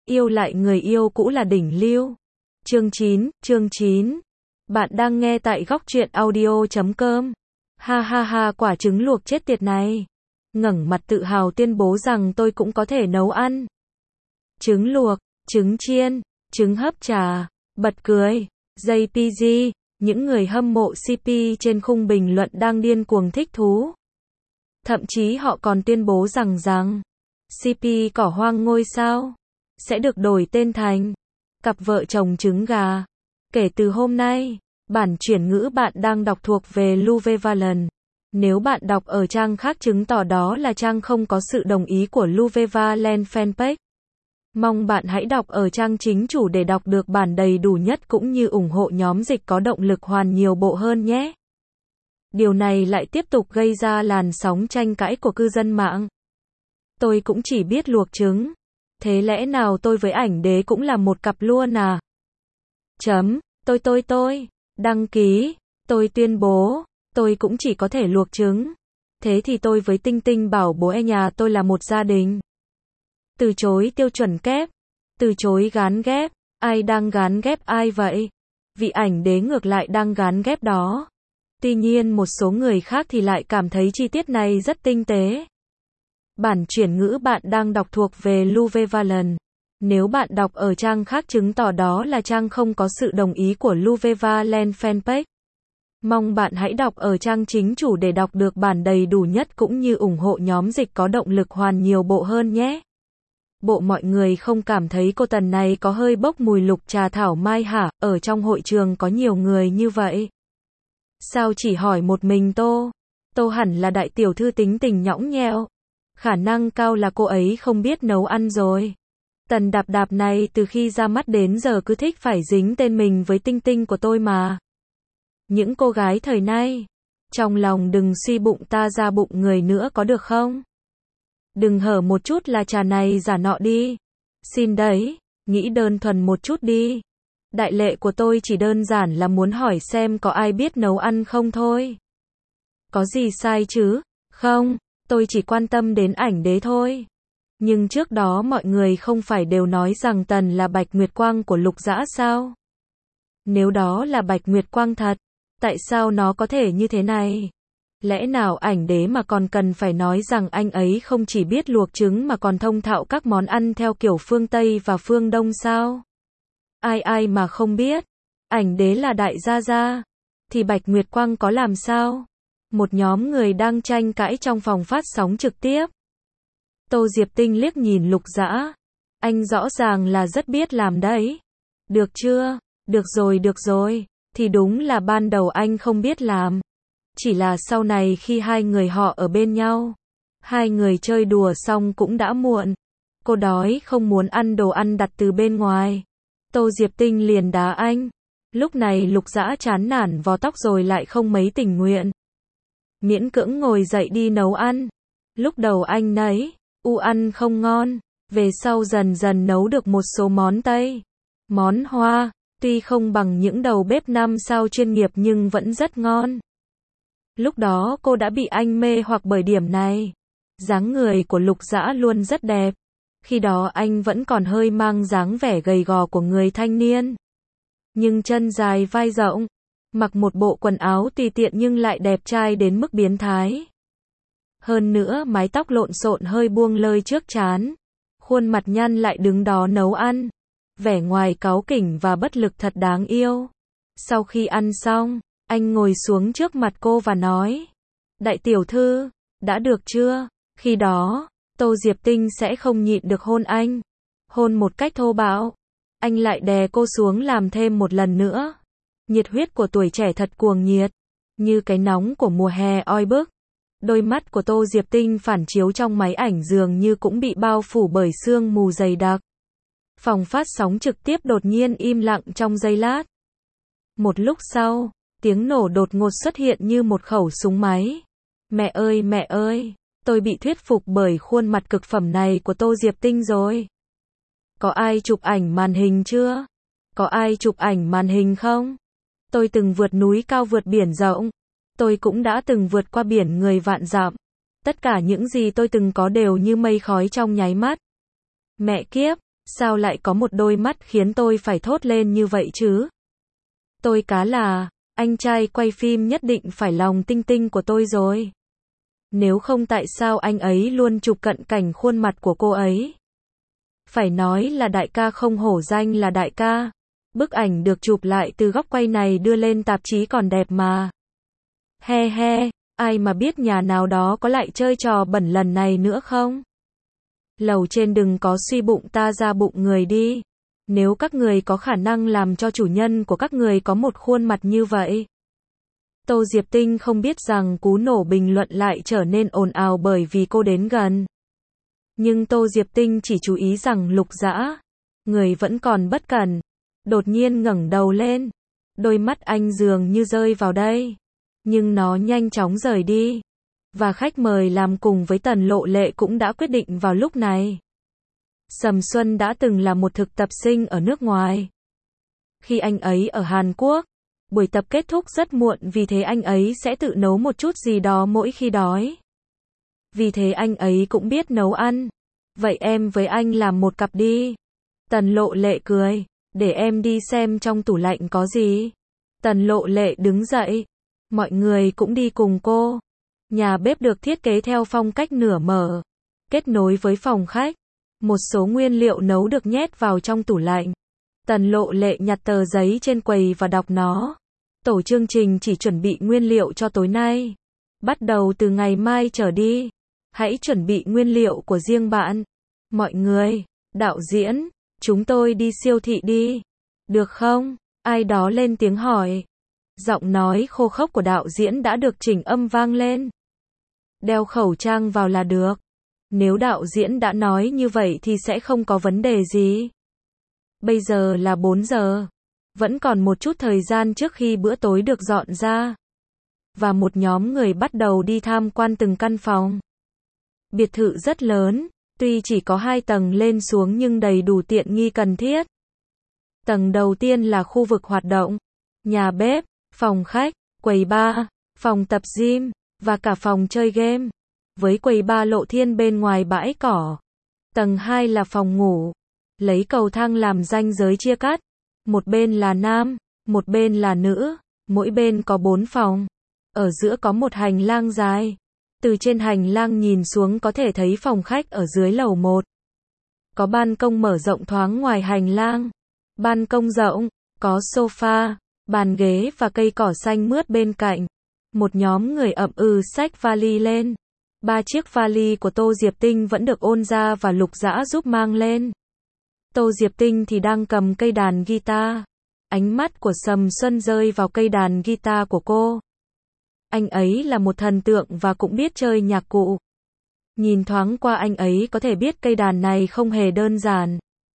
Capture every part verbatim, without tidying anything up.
Yêu lại người yêu cũ là đỉnh lưu. Chương chín, chương chín. Bạn đang nghe tại góc truyện audio chấm com. Ha ha ha, quả trứng luộc chết tiệt này. Ngẩng mặt tự hào tuyên bố rằng tôi cũng có thể nấu ăn. Trứng luộc, trứng chiên, trứng hấp trà, bật cười. gi pê giê, những người hâm mộ xê pê trên khung bình luận đang điên cuồng thích thú. Thậm chí họ còn tuyên bố rằng rằng xê pê cỏ hoang ngôi sao sẽ được đổi tên thành cặp vợ chồng trứng gà. Kể từ hôm nay, bản chuyển ngữ bạn đang đọc thuộc về Luvevallen. Nếu bạn đọc ở trang khác chứng tỏ đó là trang không có sự đồng ý của Luvevallen fanpage. Mong bạn hãy đọc ở trang chính chủ để đọc được bản đầy đủ nhất cũng như ủng hộ nhóm dịch có động lực hoàn nhiều bộ hơn nhé. Điều này lại tiếp tục gây ra làn sóng tranh cãi của cư dân mạng. Tôi cũng chỉ biết luộc trứng. Thế lẽ nào tôi với ảnh đế cũng là một cặp luôn à? Chấm, tôi tôi tôi, đăng ký, tôi tuyên bố, tôi cũng chỉ có thể luộc trứng. Thế thì tôi với Tinh Tinh bảo bố e nhà tôi là một gia đình. Từ chối tiêu chuẩn kép, từ chối gán ghép, ai đang gán ghép ai vậy? Vị ảnh đế ngược lại đang gán ghép đó. Tuy nhiên một số người khác thì lại cảm thấy chi tiết này rất tinh tế. Bản chuyển ngữ bạn đang đọc thuộc về Luvevallen. Nếu bạn đọc ở trang khác chứng tỏ đó là trang không có sự đồng ý của Luvevallen fanpage. Mong bạn hãy đọc ở trang chính chủ để đọc được bản đầy đủ nhất cũng như ủng hộ nhóm dịch có động lực hoàn nhiều bộ hơn nhé. Bộ mọi người không cảm thấy cô Tần này có hơi bốc mùi lục trà thảo mai hả? Ở trong hội trường có nhiều người như vậy. Sao chỉ hỏi một mình Tô? Tô hẳn là đại tiểu thư tính tình nhõng nhẽo. Khả năng cao là cô ấy không biết nấu ăn rồi. Tần đạp đạp này từ khi ra mắt đến giờ cứ thích phải dính tên mình với Tinh Tinh của tôi mà. Những cô gái thời nay, trong lòng đừng suy bụng ta ra bụng người nữa có được không? Đừng hở một chút là trà này giả nọ đi. Xin đấy, nghĩ đơn thuần một chút đi. Đại lệ của tôi chỉ đơn giản là muốn hỏi xem có ai biết nấu ăn không thôi. Có gì sai chứ? Không, tôi chỉ quan tâm đến ảnh đế thôi. Nhưng trước đó mọi người không phải đều nói rằng Tần là Bạch Nguyệt Quang của Lục Dã sao? Nếu đó là Bạch Nguyệt Quang thật, tại sao nó có thể như thế này? Lẽ nào ảnh đế mà còn cần phải nói rằng anh ấy không chỉ biết luộc trứng mà còn thông thạo các món ăn theo kiểu phương Tây và phương Đông sao? Ai ai mà không biết, ảnh đế là đại gia gia, thì Bạch Nguyệt Quang có làm sao? Một nhóm người đang tranh cãi trong phòng phát sóng trực tiếp. Tô Diệp Tinh liếc nhìn Lục Dã. Anh rõ ràng là rất biết làm đấy. Được chưa? Được rồi được rồi. Thì đúng là ban đầu anh không biết làm. Chỉ là sau này khi hai người họ ở bên nhau, hai người chơi đùa xong cũng đã muộn. Cô đói không muốn ăn đồ ăn đặt từ bên ngoài. Tô Diệp Tinh liền đá anh. Lúc này Lục Dã chán nản vò tóc rồi lại không mấy tình nguyện. Miễn cưỡng ngồi dậy đi nấu ăn. Lúc đầu anh nấy, u ăn không ngon. Về sau dần dần nấu được một số món Tây. Món Hoa, tuy không bằng những đầu bếp năm sao chuyên nghiệp nhưng vẫn rất ngon. Lúc đó cô đã bị anh mê hoặc bởi điểm này. Dáng người của Lục Dã luôn rất đẹp. Khi đó anh vẫn còn hơi mang dáng vẻ gầy gò của người thanh niên. Nhưng chân dài vai rộng, mặc một bộ quần áo tùy tiện nhưng lại đẹp trai đến mức biến thái. Hơn nữa mái tóc lộn xộn hơi buông lơi trước trán. Khuôn mặt nhăn lại đứng đó nấu ăn. Vẻ ngoài cáu kỉnh và bất lực thật đáng yêu. Sau khi ăn xong, anh ngồi xuống trước mặt cô và nói. Đại tiểu thư, đã được chưa? Khi đó, Tô Diệp Tinh sẽ không nhịn được hôn anh. Hôn một cách thô bạo. Anh lại đè cô xuống làm thêm một lần nữa. Nhiệt huyết của tuổi trẻ thật cuồng nhiệt. Như cái nóng của mùa hè oi bức. Đôi mắt của Tô Diệp Tinh phản chiếu trong máy ảnh dường như cũng bị bao phủ bởi sương mù dày đặc. Phòng phát sóng trực tiếp đột nhiên im lặng trong giây lát. Một lúc sau, tiếng nổ đột ngột xuất hiện như một khẩu súng máy. Mẹ ơi mẹ ơi, tôi bị thuyết phục bởi khuôn mặt cực phẩm này của Tô Diệp Tinh rồi. Có ai chụp ảnh màn hình chưa? Có ai chụp ảnh màn hình không? Tôi từng vượt núi cao vượt biển rộng. Tôi cũng đã từng vượt qua biển người vạn dặm. Tất cả những gì tôi từng có đều như mây khói trong nháy mắt. Mẹ kiếp, Sao lại có một đôi mắt khiến tôi phải thốt lên như vậy chứ? Tôi cá là, anh trai quay phim nhất định phải lòng tinh tinh của tôi rồi. Nếu không tại sao anh ấy luôn chụp cận cảnh khuôn mặt của cô ấy? Phải nói là đại ca không hổ danh là đại ca. Bức ảnh được chụp lại từ góc quay này đưa lên tạp chí còn đẹp mà. He he, ai mà biết nhà nào đó có lại chơi trò bẩn lần này nữa không? Lầu trên đừng có suy bụng ta ra bụng người đi. Nếu các người có khả năng làm cho chủ nhân của các người có một khuôn mặt như vậy. Tô Diệp Tinh không biết rằng cú nổ bình luận lại trở nên ồn ào bởi vì cô đến gần. Nhưng Tô Diệp Tinh chỉ chú ý rằng Lục Dã, người vẫn còn bất cẩn, đột nhiên ngẩng đầu lên. Đôi mắt anh dường như rơi vào đây. Nhưng nó nhanh chóng rời đi. Và khách mời làm cùng với Tần Lộ Lệ cũng đã quyết định vào lúc này. Sầm Xuân đã từng là một thực tập sinh ở nước ngoài. Khi anh ấy ở Hàn Quốc, buổi tập kết thúc rất muộn vì thế anh ấy sẽ tự nấu một chút gì đó mỗi khi đói. Vì thế anh ấy cũng biết nấu ăn. Vậy em với anh làm một cặp đi. Tần Lộ Lệ cười. Để em đi xem trong tủ lạnh có gì. Tần Lộ Lệ đứng dậy. Mọi người cũng đi cùng cô. Nhà bếp được thiết kế theo phong cách nửa mở. Kết nối với phòng khách. Một số nguyên liệu nấu được nhét vào trong tủ lạnh. Tần Lộ Lệ nhặt tờ giấy trên quầy và đọc nó. Tổ chương trình chỉ chuẩn bị nguyên liệu cho tối nay. Bắt đầu từ ngày mai trở đi. Hãy chuẩn bị nguyên liệu của riêng bạn. Mọi người, đạo diễn, chúng tôi đi siêu thị đi. Được không? Ai đó lên tiếng hỏi. Giọng nói khô khốc của đạo diễn đã được chỉnh âm vang lên. Đeo khẩu trang vào là được. Nếu đạo diễn đã nói như vậy thì sẽ không có vấn đề gì. Bây giờ là bốn giờ. Vẫn còn một chút thời gian trước khi bữa tối được dọn ra. Và một nhóm người bắt đầu đi tham quan từng căn phòng. Biệt thự rất lớn, tuy chỉ có hai tầng lên xuống nhưng đầy đủ tiện nghi cần thiết. Tầng đầu tiên là khu vực hoạt động, nhà bếp, phòng khách, quầy bar, phòng tập gym, và cả phòng chơi game. Với quầy bar lộ thiên bên ngoài bãi cỏ. Tầng hai là phòng ngủ. Lấy cầu thang làm ranh giới chia cắt. Một bên là nam, một bên là nữ, mỗi bên có bốn phòng. Ở giữa có một hành lang dài. Từ trên hành lang nhìn xuống có thể thấy phòng khách ở dưới lầu một. Có ban công mở rộng thoáng ngoài hành lang. Ban công rộng, có sofa, bàn ghế và cây cỏ xanh mướt bên cạnh. Một nhóm người ậm ừ xách vali lên. Ba chiếc vali của Tô Diệp Tinh vẫn được ôn ra và Lục Dã giúp mang lên. Tô Diệp Tinh thì đang cầm cây đàn guitar. Ánh mắt của Sầm Xuân rơi vào cây đàn guitar của cô. Anh ấy là một thần tượng và cũng biết chơi nhạc cụ. Nhìn thoáng qua anh ấy có thể biết cây đàn này không hề đơn giản.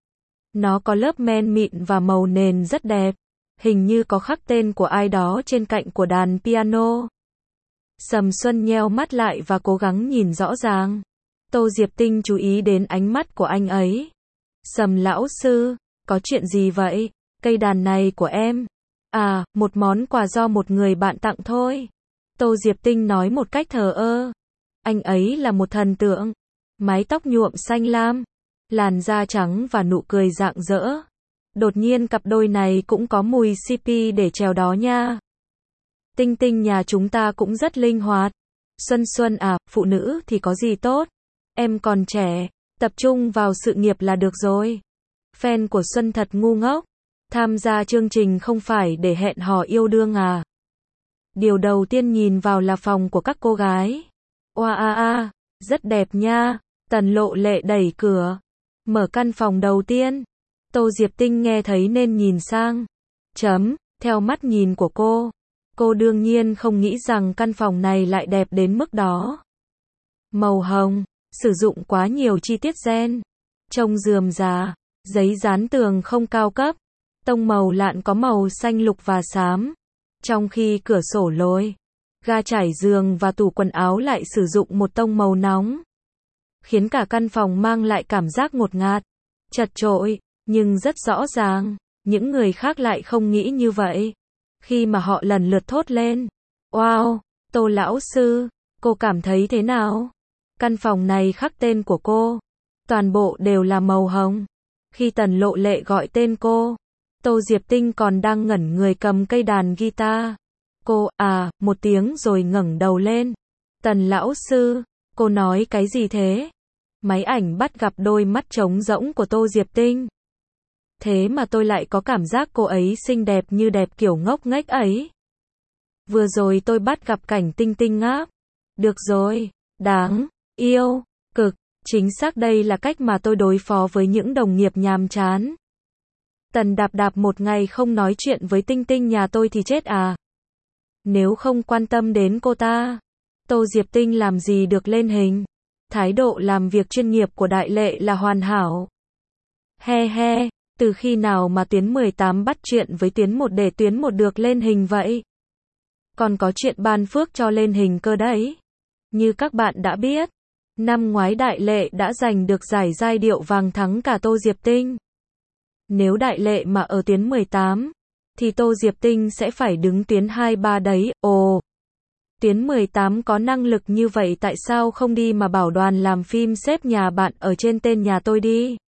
Nó có lớp men mịn và màu nền rất đẹp. Hình như có khắc tên của ai đó trên cạnh của đàn piano. Sầm Xuân nheo mắt lại và cố gắng nhìn rõ ràng. Tô Diệp Tinh chú ý đến ánh mắt của anh ấy. Sầm lão sư, có chuyện gì vậy? Cây đàn này của em. À, một món quà do một người bạn tặng thôi. Tô Diệp Tinh nói một cách thờ ơ. Anh ấy là một thần tượng. Mái tóc nhuộm xanh lam. Làn da trắng và nụ cười rạng rỡ. Đột nhiên cặp đôi này cũng có mùi xê pê để trèo đó nha. Tinh Tinh nhà chúng ta cũng rất linh hoạt. Xuân Xuân à, phụ nữ thì có gì tốt. Em còn trẻ, tập trung vào sự nghiệp là được rồi. Fan của Xuân thật ngu ngốc. Tham gia chương trình không phải để hẹn hò yêu đương à. Điều đầu tiên nhìn vào là phòng của các cô gái. Oa a a, rất đẹp nha. Tần Lộ Lệ đẩy cửa. Mở căn phòng đầu tiên. Tô Diệp Tinh nghe thấy nên nhìn sang. Chấm, theo mắt nhìn của cô. Cô đương nhiên không nghĩ rằng căn phòng này lại đẹp đến mức đó. Màu hồng, sử dụng quá nhiều chi tiết gen. Trông rườm rà, giấy dán tường không cao cấp. Tông màu lạn có màu xanh lục và xám. Trong khi cửa sổ lồi, ga trải giường và tủ quần áo lại sử dụng một tông màu nóng. Khiến cả căn phòng mang lại cảm giác ngột ngạt, chật chội, nhưng rất rõ ràng, những người khác lại không nghĩ như vậy. Khi mà họ lần lượt thốt lên, wow, Tô lão sư, cô cảm thấy thế nào? Căn phòng này khắc tên của cô, toàn bộ đều là màu hồng. Khi Tần Lộ Lệ gọi tên cô, Tô Diệp Tinh còn đang ngẩn người cầm cây đàn guitar. Cô, à, một tiếng rồi ngẩng đầu lên. Tần lão sư, cô nói cái gì thế? Máy ảnh bắt gặp đôi mắt trống rỗng của Tô Diệp Tinh. Thế mà tôi lại có cảm giác cô ấy xinh đẹp như đẹp kiểu ngốc nghếch ấy. Vừa rồi tôi bắt gặp cảnh Tinh Tinh ngáp. Được rồi, đáng yêu, cực, chính xác đây là cách mà tôi đối phó với những đồng nghiệp nhàm chán. Tần Đạp Đạp một ngày không nói chuyện với Tinh Tinh nhà tôi thì chết à. Nếu không quan tâm đến cô ta, Tô Diệp Tinh làm gì được lên hình. Thái độ làm việc chuyên nghiệp của Đại Lệ là hoàn hảo. He he, từ khi nào mà tuyến mười tám bắt chuyện với tuyến một để tuyến một được lên hình vậy? Còn có chuyện ban phước cho lên hình cơ đấy. Như các bạn đã biết, năm ngoái Đại Lệ đã giành được giải giai điệu vàng thắng cả Tô Diệp Tinh. Nếu Đại Lệ mà ở tuyến mười tám, thì Tô Diệp Tinh sẽ phải đứng tuyến hai ba đấy. Ồ, tuyến mười tám có năng lực như vậy tại sao không đi mà bảo đoàn làm phim xếp nhà bạn ở trên tên nhà tôi đi?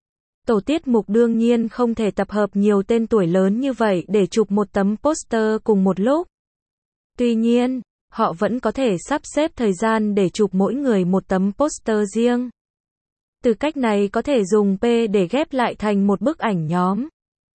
Tổ tiết mục đương nhiên không thể tập hợp nhiều tên tuổi lớn như vậy để chụp một tấm poster cùng một lúc. Tuy nhiên, họ vẫn có thể sắp xếp thời gian để chụp mỗi người một tấm poster riêng. Từ cách này có thể dùng P để ghép lại thành một bức ảnh nhóm.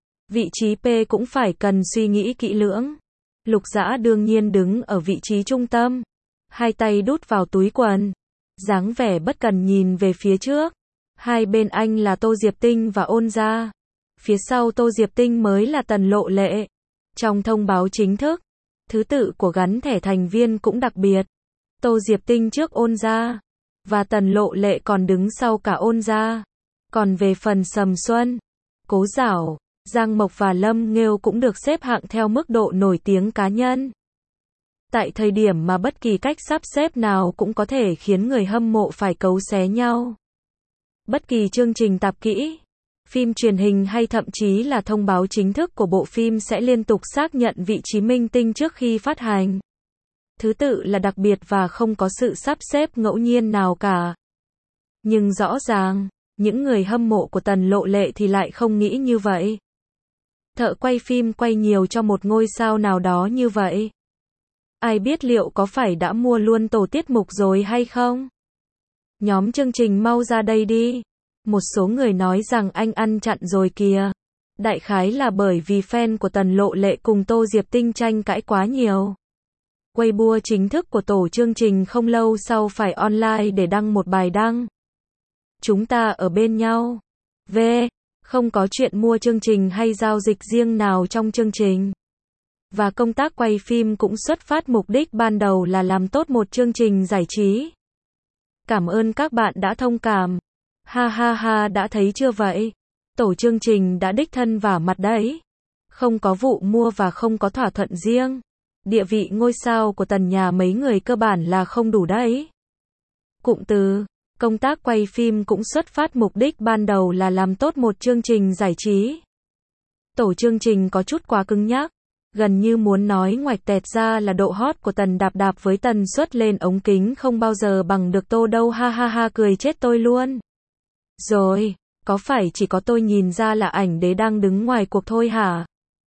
Vị trí P cũng phải cần suy nghĩ kỹ lưỡng. Lục Dã đương nhiên đứng ở vị trí trung tâm, hai tay đút vào túi quần, dáng vẻ bất cần nhìn về phía trước. Hai bên anh là Tô Diệp Tinh và Ôn Gia. Phía sau Tô Diệp Tinh mới là Tần Lộ Lệ. Trong thông báo chính thức, thứ tự của gắn thẻ thành viên cũng đặc biệt. Tô Diệp Tinh trước Ôn Gia, và Tần Lộ Lệ còn đứng sau cả Ôn Gia. Còn về phần Sầm Xuân, Cố Giảo, Giang Mộc và Lâm Nghêu cũng được xếp hạng theo mức độ nổi tiếng cá nhân. Tại thời điểm mà bất kỳ cách sắp xếp nào cũng có thể khiến người hâm mộ phải cấu xé nhau. Bất kỳ chương trình tạp kỹ, phim truyền hình hay thậm chí là thông báo chính thức của bộ phim sẽ liên tục xác nhận vị trí minh tinh trước khi phát hành. Thứ tự là đặc biệt và không có sự sắp xếp ngẫu nhiên nào cả. Nhưng rõ ràng, những người hâm mộ của Tần Lộ Lệ thì lại không nghĩ như vậy. Thợ quay phim quay nhiều cho một ngôi sao nào đó như vậy. Ai biết liệu có phải đã mua luôn tổ tiết mục rồi hay không? Nhóm chương trình mau ra đây đi. Một số người nói rằng anh ăn chặn rồi kìa. Đại khái là bởi vì fan của Tần Lộ Lệ cùng Tô Diệp Tinh tranh cãi quá nhiều. Weibo chính thức của tổ chương trình không lâu sau phải online để đăng một bài đăng. Chúng ta ở bên nhau. V. Không có chuyện mua chương trình hay giao dịch riêng nào trong chương trình. Và công tác quay phim cũng xuất phát mục đích ban đầu là làm tốt một chương trình giải trí. Cảm ơn các bạn đã thông cảm. Ha ha ha, đã thấy chưa vậy? Tổ chương trình đã đích thân vả mặt đấy. Không có vụ mua và không có thỏa thuận riêng. Địa vị ngôi sao của Tần nhà mấy người cơ bản là không đủ đấy. Cụm từ, công tác quay phim cũng xuất phát mục đích ban đầu là làm tốt một chương trình giải trí. Tổ chương trình có chút quá cứng nhắc. Gần như muốn nói ngoạch tẹt ra là độ hot của Tần Đạp Đạp với tần suất lên ống kính không bao giờ bằng được Tô đâu, ha ha ha, cười chết tôi luôn. Rồi, có phải chỉ có tôi nhìn ra là ảnh đế đang đứng ngoài cuộc thôi hả?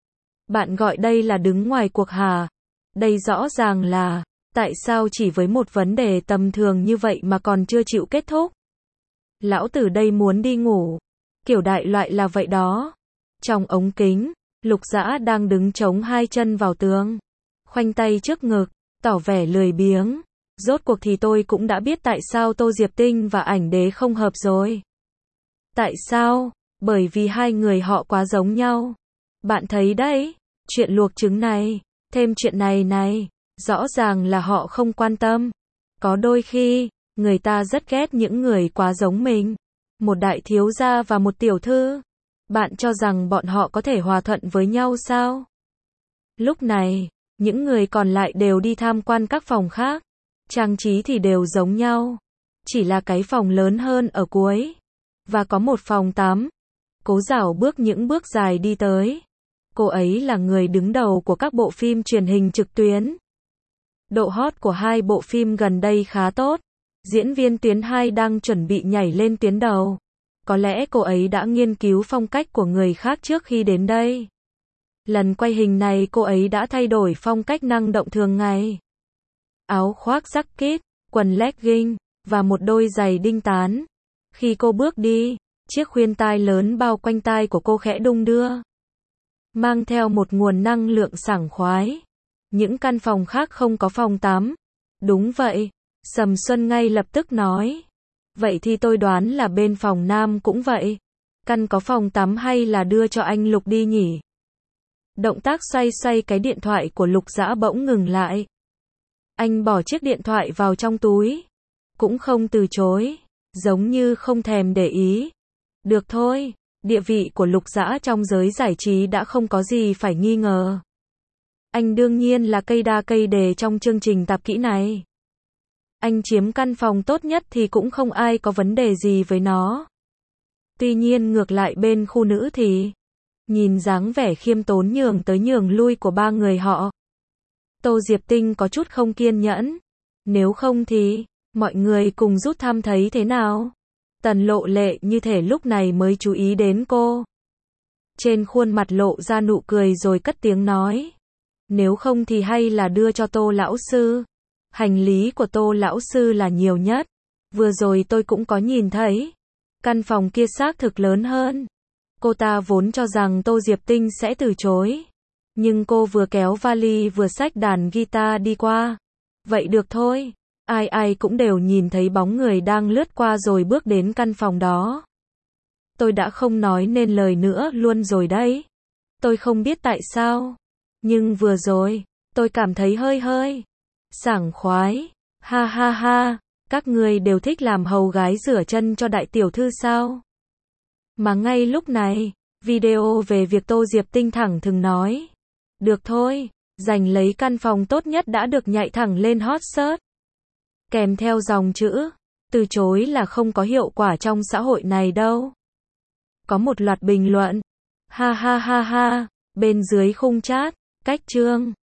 Bạn gọi đây là đứng ngoài cuộc hả? Đây rõ ràng là, tại sao chỉ với một vấn đề tầm thường như vậy mà còn chưa chịu kết thúc? Lão tử đây muốn đi ngủ. Kiểu đại loại là vậy đó. Trong ống kính, Lục Dã đang đứng chống hai chân vào tường, khoanh tay trước ngực, tỏ vẻ lười biếng. Rốt cuộc thì tôi cũng đã biết tại sao Tô Diệp Tinh và ảnh đế không hợp rồi. Tại sao? Bởi vì hai người họ quá giống nhau. Bạn thấy đấy, chuyện luộc trứng này, thêm chuyện này này, rõ ràng là họ không quan tâm. Có đôi khi, người ta rất ghét những người quá giống mình. Một đại thiếu gia và một tiểu thư. Bạn cho rằng bọn họ có thể hòa thuận với nhau sao? Lúc này, những người còn lại đều đi tham quan các phòng khác. Trang trí thì đều giống nhau. Chỉ là cái phòng lớn hơn ở cuối. Và có một phòng tắm. Cố Giảo bước những bước dài đi tới. Cô ấy là người đứng đầu của các bộ phim truyền hình trực tuyến. Độ hot của hai bộ phim gần đây khá tốt. Diễn viên tuyến hai đang chuẩn bị nhảy lên tuyến đầu. Có lẽ cô ấy đã nghiên cứu phong cách của người khác trước khi đến đây. Lần quay hình này cô ấy đã thay đổi phong cách năng động thường ngày. Áo khoác jacket, quần legging, và một đôi giày đinh tán. Khi cô bước đi, chiếc khuyên tai lớn bao quanh tai của cô khẽ đung đưa, mang theo một nguồn năng lượng sảng khoái. Những căn phòng khác không có phòng tắm. Đúng vậy, Sầm Xuân ngay lập tức nói. Vậy thì tôi đoán là bên phòng nam cũng vậy. Căn có phòng tắm hay là đưa cho anh Lục đi nhỉ? Động tác xoay xoay cái điện thoại của Lục Dã bỗng ngừng lại. Anh bỏ chiếc điện thoại vào trong túi, cũng không từ chối, giống như không thèm để ý. Được thôi, địa vị của Lục Dã trong giới giải trí đã không có gì phải nghi ngờ. Anh đương nhiên là cây đa cây đề trong chương trình tạp kỹ này. Anh chiếm căn phòng tốt nhất thì cũng không ai có vấn đề gì với nó. Tuy nhiên ngược lại bên khu nữ thì, nhìn dáng vẻ khiêm tốn nhường tới nhường lui của ba người họ, Tô Diệp Tinh có chút không kiên nhẫn. Nếu không thì, mọi người cùng rút thăm thấy thế nào? Tần Lộ Lệ như thể lúc này mới chú ý đến cô. Trên khuôn mặt lộ ra nụ cười rồi cất tiếng nói. Nếu không thì hay là đưa cho Tô lão sư. Hành lý của Tô lão sư là nhiều nhất. Vừa rồi tôi cũng có nhìn thấy. Căn phòng kia xác thực lớn hơn. Cô ta vốn cho rằng Tô Diệp Tinh sẽ từ chối. Nhưng cô vừa kéo vali vừa xách đàn guitar đi qua. Vậy được thôi. Ai ai cũng đều nhìn thấy bóng người đang lướt qua rồi bước đến căn phòng đó. Tôi đã không nói nên lời nữa luôn rồi đấy. Tôi không biết tại sao. Nhưng vừa rồi, tôi cảm thấy hơi hơi sảng khoái. Ha ha ha, các người đều thích làm hầu gái rửa chân cho đại tiểu thư sao? Mà ngay lúc này, video về việc Tô Diệp Tinh thẳng thừng nói. Được thôi, giành lấy căn phòng tốt nhất đã được nhảy thẳng lên hot search. Kèm theo dòng chữ, từ chối là không có hiệu quả trong xã hội này đâu. Có một loạt bình luận. Ha ha ha ha, bên dưới khung chat, cách chương.